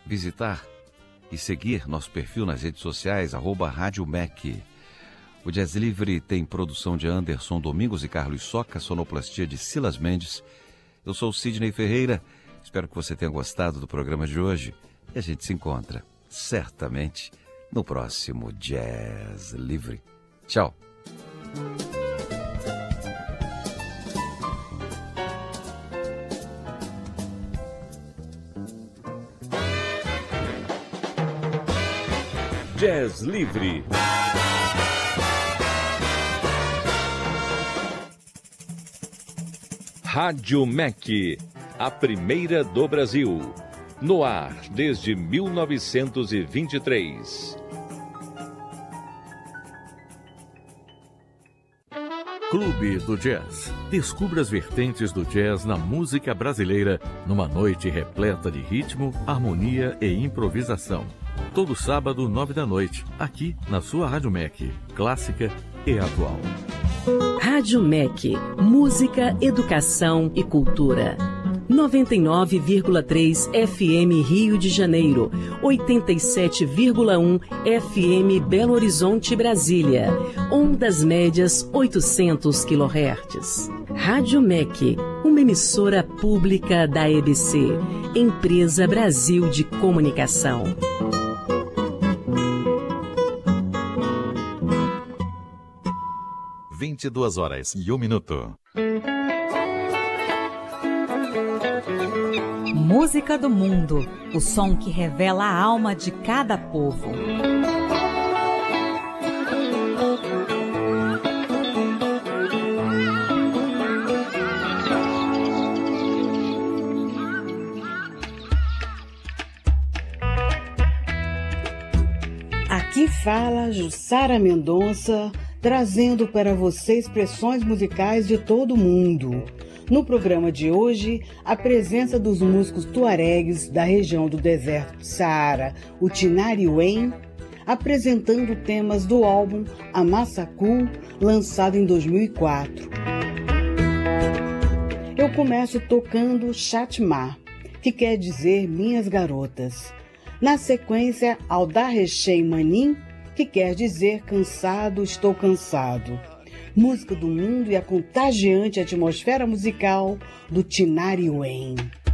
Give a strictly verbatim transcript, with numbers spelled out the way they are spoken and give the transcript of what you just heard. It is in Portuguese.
visitar e seguir nosso perfil nas redes sociais, arroba Rádio M E C. O Jazz Livre tem produção de Anderson Domingos e Carlos Soca, sonoplastia de Silas Mendes. Eu sou o Sidney Ferreira, espero que você tenha gostado do programa de hoje e a gente se encontra, certamente, no próximo Jazz Livre. Tchau! Jazz Livre. Rádio M E C, a primeira do Brasil. No ar desde mil novecentos e vinte e três. Clube do Jazz. Descubra as vertentes do jazz na música brasileira numa noite repleta de ritmo, harmonia e improvisação. Todo sábado, nove da noite, aqui na sua Rádio M E C, clássica e atual. Rádio M E C, música, educação e cultura. noventa e nove vírgula três F M Rio de Janeiro, oitenta e sete vírgula um F M Belo Horizonte, Brasília. Ondas médias oitocentos quilohertz. Rádio M E C, uma emissora pública da E B C, Empresa Brasil de Comunicação. vinte e duas horas e um minuto. Música do mundo, o som que revela a alma de cada povo. Aqui fala Jussara Mendonça, trazendo para você expressões musicais de todo o mundo. No programa de hoje, a presença dos músicos tuaregues da região do deserto do Saara, o Tinari Wen, apresentando temas do álbum Amassaku, lançado em dois mil e quatro. Eu começo tocando Chatma, que quer dizer Minhas Garotas. Na sequência, Aldarrechei Manin, que quer dizer Cansado, Estou Cansado. Música do mundo e a contagiante atmosfera musical do Tinari Wen.